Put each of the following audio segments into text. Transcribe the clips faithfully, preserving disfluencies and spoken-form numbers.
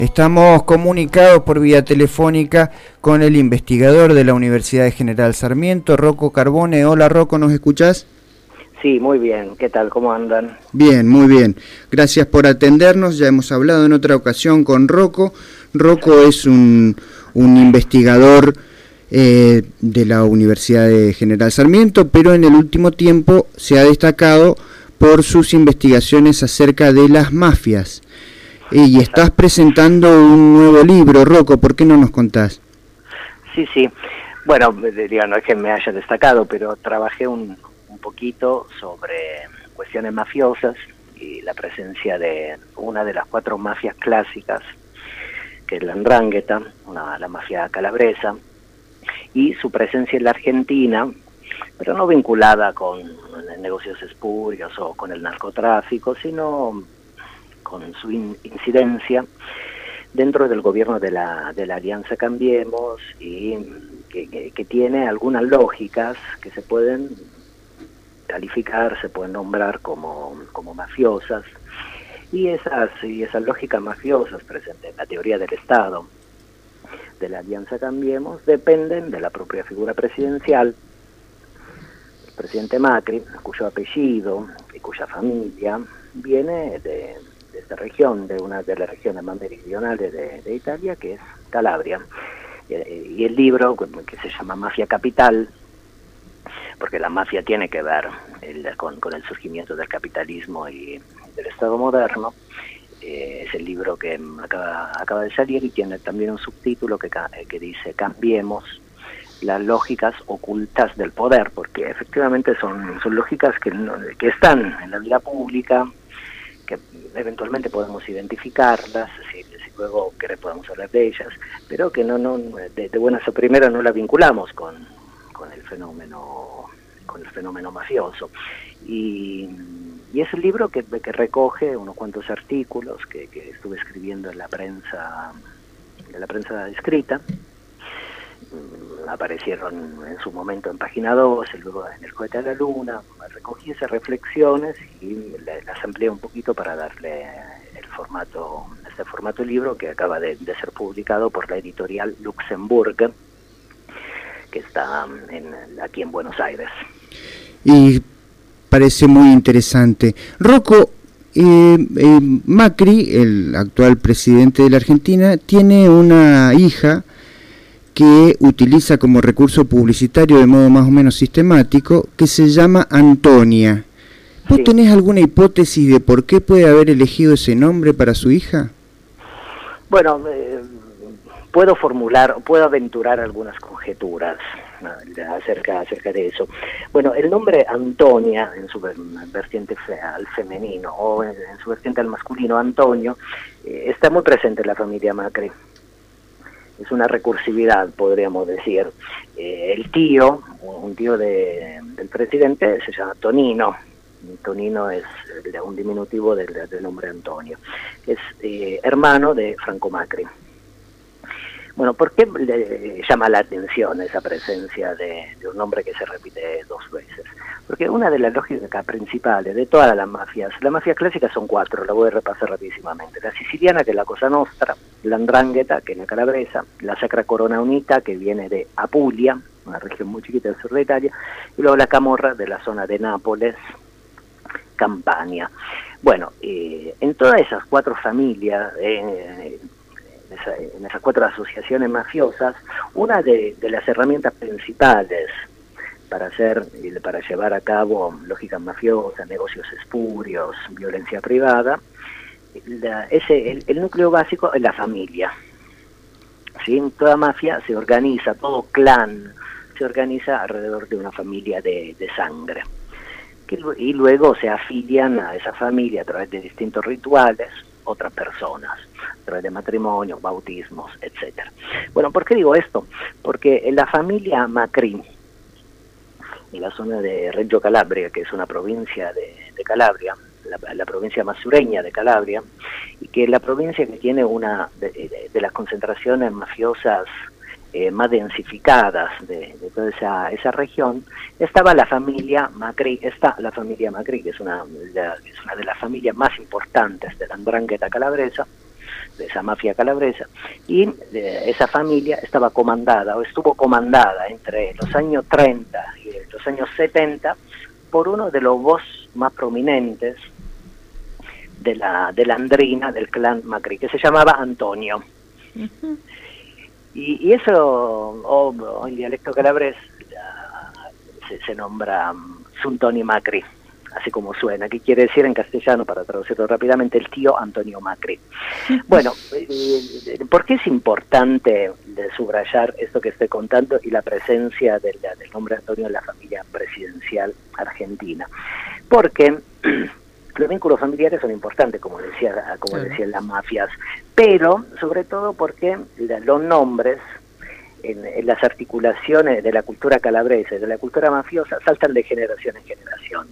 Estamos comunicados por vía telefónica con el investigador de la Universidad de General Sarmiento, Rocco Carbone. Hola Rocco, ¿nos escuchás? Sí, muy bien. ¿Qué tal? ¿Cómo andan? Bien, muy bien. Gracias por atendernos. Ya hemos hablado en otra ocasión con Rocco. Rocco es un, un investigador eh, de la Universidad de General Sarmiento, pero en el último tiempo se ha destacado por sus investigaciones acerca de las mafias. Y estás presentando un nuevo libro, Rocco, ¿por qué no nos contás? Sí, sí. Bueno, digo, no es que me haya destacado, pero trabajé un, un poquito sobre cuestiones mafiosas y la presencia de una de las cuatro mafias clásicas, que es la 'Ndrangheta, una, la mafia calabresa, y su presencia en la Argentina, pero no vinculada con negocios espurios o con el narcotráfico, sino con su in incidencia dentro del gobierno de la, de la Alianza Cambiemos, y que, que, que tiene algunas lógicas que se pueden calificar, se pueden nombrar como, como mafiosas, y esas, y esas lógicas mafiosas presentes en la teoría del Estado de la Alianza Cambiemos dependen de la propia figura presidencial, el presidente Macri, cuyo apellido y cuya familia viene de, de esta región, de una de las regiones más meridionales de, de Italia, que es Calabria. Y, y el libro, que se llama Mafia Capital, porque la mafia tiene que ver el, con, con el surgimiento del capitalismo y del Estado moderno, eh, es el libro que acaba, acaba de salir, y tiene también un subtítulo que, que dice Cambiemos, las lógicas ocultas del poder, porque efectivamente son, son lógicas que, no, que están en la vida pública, que eventualmente podemos identificarlas, si, si luego querés podemos hablar de ellas, pero que no, no de, de buenas a primeras no las vinculamos con, con el fenómeno con el fenómeno mafioso. Y, y es un libro que, que recoge unos cuantos artículos que, que estuve escribiendo en la prensa, en la prensa escrita. Aparecieron en su momento en Página doce, luego en El Cohete a la Luna. Recogí esas reflexiones y las amplié un poquito para darle el formato, este formato libro, que acaba de, de ser publicado por la editorial Luxemburg, que está en, aquí en Buenos Aires. Y parece muy interesante. Rocco, eh, eh, Macri, el actual presidente de la Argentina, tiene una hija que utiliza como recurso publicitario de modo más o menos sistemático, que se llama Antonia. ¿Vos sí. tenés alguna hipótesis de por qué puede haber elegido ese nombre para su hija? Bueno, eh, puedo formular, puedo aventurar algunas conjeturas acerca, acerca de eso. Bueno, el nombre Antonia, en su vertiente fe, al femenino, o en, en su vertiente al masculino, Antonio, eh, está muy presente en la familia Macri. Es una recursividad, podríamos decir. Eh, el tío, un tío de, del presidente, se llama Tonino. Tonino es un diminutivo del, del nombre Antonio. Es eh, hermano de Franco Macri. Bueno, ¿por qué le llama la atención esa presencia de, de un nombre que se repite dos veces? Porque una de las lógicas principales de todas las mafias, las mafias clásicas son cuatro, la voy a repasar rapidísimamente. La siciliana, que es la Cosa Nostra; la 'Ndrangheta, que es la calabresa; la Sacra Corona Unita, que viene de Apulia, una región muy chiquita del sur de Italia; y luego la Camorra, de la zona de Nápoles, Campania. Bueno, eh, en todas esas cuatro familias, eh, en, esa, en esas cuatro asociaciones mafiosas, una de, de las herramientas principales para hacer, para llevar a cabo lógicas mafiosas, negocios espurios, violencia privada, la, ese, el, el núcleo básico es la familia. ¿Sí? Toda mafia se organiza, todo clan se organiza alrededor de una familia de, de sangre. Que, y luego se afilian a esa familia a través de distintos rituales otras personas, a través de matrimonios, bautismos, etcétera. Bueno, ¿por qué digo esto? Porque en la familia Macri, en la zona de Reggio Calabria, que es una provincia de, de Calabria, la, la provincia más sureña de Calabria, y que es la provincia que tiene una de, de, de las concentraciones mafiosas eh, más densificadas de, de toda esa, esa región, estaba la familia Macri, está la familia Macri, que es una, la, es una de las familias más importantes de la 'Ndrangheta calabresa, de esa mafia calabresa, y eh, esa familia estaba comandada o estuvo comandada entre los años treinta y los años setenta por uno de los voz más prominentes de la, de la andrina del clan Macri, que se llamaba Antonio. Uh-huh. y, y eso, o, o en dialecto calabrés, se, se nombra um, Suntoni Macri, así como suena, que quiere decir en castellano, para traducirlo rápidamente, el tío Antonio Macri. Bueno, eh, ¿por qué es importante subrayar esto que estoy contando y la presencia del, del nombre Antonio en la familia presidencial argentina? Porque los vínculos familiares son importantes, como decía, como sí. decían las mafias, pero sobre todo porque los nombres en, en las articulaciones de la cultura calabresa y de la cultura mafiosa saltan de generación en generación.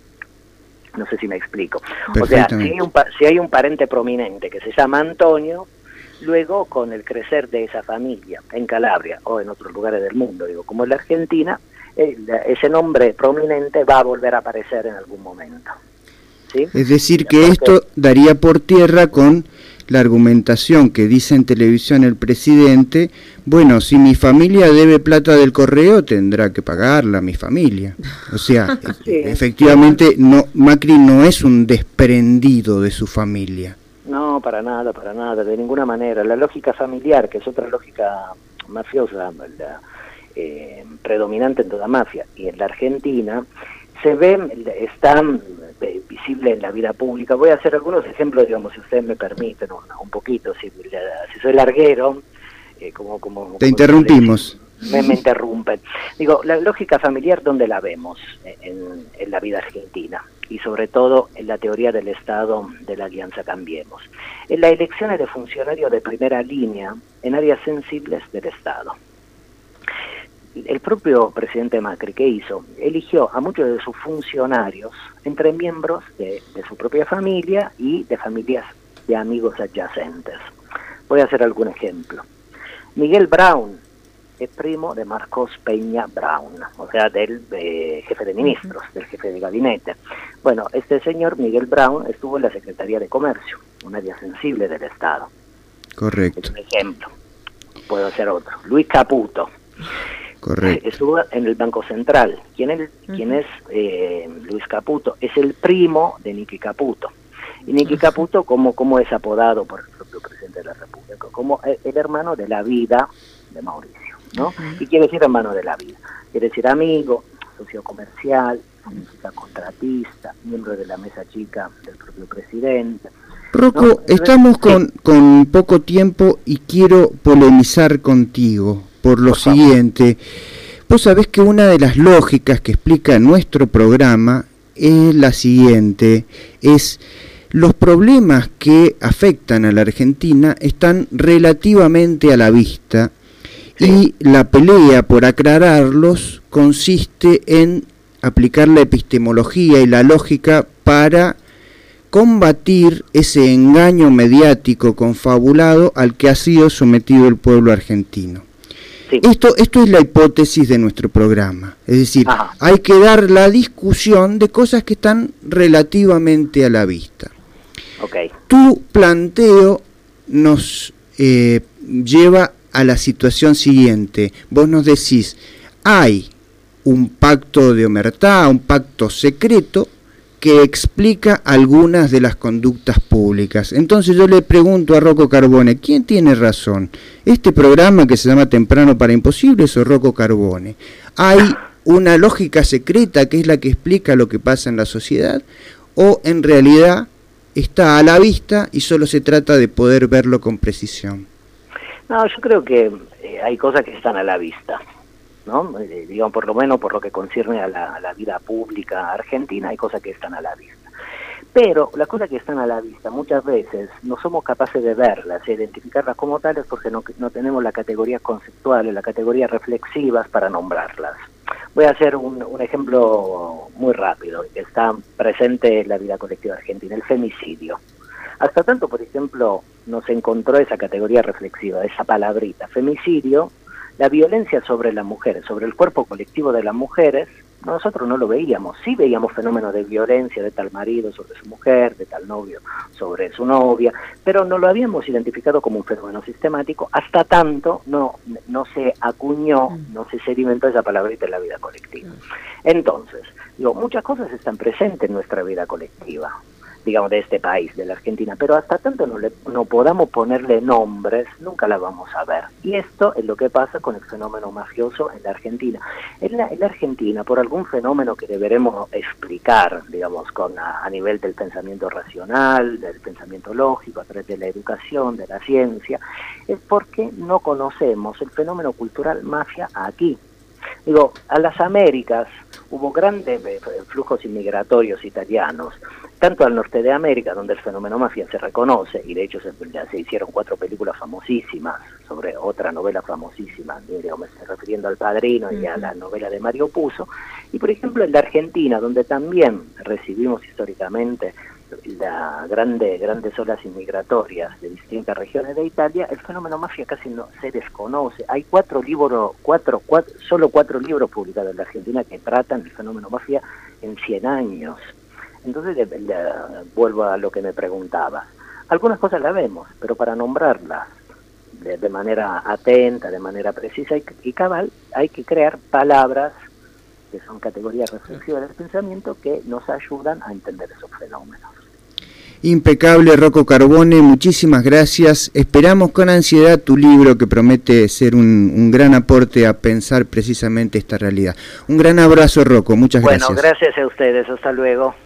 No sé si me explico. O sea, si hay, un, si hay un parente prominente que se llama Antonio, luego con el crecer de esa familia en Calabria o en otros lugares del mundo, digo, como en la Argentina, el, ese nombre prominente va a volver a aparecer en algún momento. ¿Sí? Es decir, que esto daría por tierra con la argumentación que dice en televisión el presidente: bueno, si mi familia debe plata del correo, tendrá que pagarla mi familia. O sea, sí. efectivamente, no, Macri no es un desprendido de su familia. No, para nada, para nada, de ninguna manera. La lógica familiar, que es otra lógica mafiosa, la, eh, predominante en toda mafia, y en la Argentina, se ve, está visible en la vida pública. Voy a hacer algunos ejemplos, digamos, si ustedes me permiten, un, un poquito, si, si soy larguero, eh, como, como... Te como interrumpimos. Me, me interrumpen. Digo, la lógica familiar, ¿dónde la vemos en, en la vida argentina? Y sobre todo en la teoría del Estado de la Alianza Cambiemos. En las elecciones de funcionarios de primera línea en áreas sensibles del Estado. El propio presidente Macri, ¿qué hizo? Eligió a muchos de sus funcionarios entre miembros de, de su propia familia y de familias de amigos adyacentes. Voy a hacer algún ejemplo. Miguel Brown es primo de Marcos Peña Brown, o sea, del eh, jefe de ministros, del jefe de gabinete. Bueno, este señor Miguel Brown estuvo en la Secretaría de Comercio, un área sensible del Estado. Correcto. Es un ejemplo. Puedo hacer otro. Luis Caputo. Correcto. Estuvo en el Banco Central. ¿Quién es, uh-huh. ¿quién es eh, Luis Caputo? Es el primo de Nicky Caputo. Y Nicky uh-huh. Caputo, ¿cómo, cómo es apodado por el propio presidente de la República? Como el, el hermano de la vida de Mauricio, ¿no? Uh-huh. ¿Y quiere decir hermano de la vida? Quiere decir amigo, socio comercial, significa contratista, miembro de la mesa chica del propio presidente. Rocco, ¿no? estamos con, con poco tiempo y quiero polemizar contigo por lo por siguiente. Vos sabés que una de las lógicas que explica nuestro programa es la siguiente, es los problemas que afectan a la Argentina están relativamente a la vista, sí. y la pelea por aclararlos consiste en aplicar la epistemología y la lógica para combatir ese engaño mediático confabulado al que ha sido sometido el pueblo argentino. Sí. Esto, esto es la hipótesis de nuestro programa, es decir, Ajá. hay que dar la discusión de cosas que están relativamente a la vista. Okay. Tu planteo nos eh, lleva a la situación siguiente. Vos nos decís, hay un pacto de omertá, un pacto secreto que explica algunas de las conductas públicas. Entonces yo le pregunto a Rocco Carbone, ¿quién tiene razón? ¿Este programa que se llama Temprano para Imposibles o Rocco Carbone? ¿Hay una lógica secreta que es la que explica lo que pasa en la sociedad? ¿O en realidad está a la vista y solo se trata de poder verlo con precisión? No, yo creo que eh, hay cosas que están a la vista, ¿no? Eh, digamos, por lo menos por lo que concierne a la, a la vida pública argentina, hay cosas que están a la vista. Pero las cosas que están a la vista muchas veces no somos capaces de verlas e identificarlas como tales porque no, no tenemos las categorías conceptuales, las categorías reflexivas para nombrarlas. Voy a hacer un, un ejemplo muy rápido que está presente en la vida colectiva argentina, el femicidio. Hasta tanto, por ejemplo, no se encontró esa categoría reflexiva, esa palabrita, femicidio. La violencia sobre las mujeres, sobre el cuerpo colectivo de las mujeres, nosotros no lo veíamos. Sí veíamos fenómenos de violencia de tal marido sobre su mujer, de tal novio sobre su novia, pero no lo habíamos identificado como un fenómeno sistemático hasta tanto no, no se acuñó, no se sedimentó esa palabrita en la vida colectiva. Entonces, digo, muchas cosas están presentes en nuestra vida colectiva, digamos, de este país, de la Argentina, pero hasta tanto no, le, no podamos ponerle nombres, nunca la vamos a ver. Y esto es lo que pasa con el fenómeno mafioso en la Argentina. En la, en la Argentina, por algún fenómeno que deberemos explicar, digamos, con a, a nivel del pensamiento racional, del pensamiento lógico, a través de la educación, de la ciencia, es porque no conocemos el fenómeno cultural mafia aquí. Digo, a las Américas hubo grandes flujos inmigratorios italianos, tanto al norte de América, donde el fenómeno mafia se reconoce, y de hecho se, se hicieron cuatro películas famosísimas sobre otra novela famosísima, digamos, me estoy refiriendo al Padrino y a la novela de Mario Puzo, y por ejemplo en la Argentina, donde también recibimos históricamente las grande, grandes olas inmigratorias de distintas regiones de Italia, el fenómeno mafia casi no se desconoce. Hay cuatro libros, cuatro, cuatro, solo cuatro libros publicados en la Argentina que tratan el fenómeno mafia en cien años. Entonces, de, de, vuelvo a lo que me preguntaba. Algunas cosas las vemos, pero para nombrarlas de, de manera atenta, de manera precisa y, y cabal, hay que crear palabras que son categorías reflexivas del pensamiento que nos ayudan a entender esos fenómenos. Impecable, Rocco Carbone, muchísimas gracias. Esperamos con ansiedad tu libro, que promete ser un, un gran aporte a pensar precisamente esta realidad. Un gran abrazo, Rocco, muchas bueno, gracias. Bueno, gracias a ustedes, hasta luego.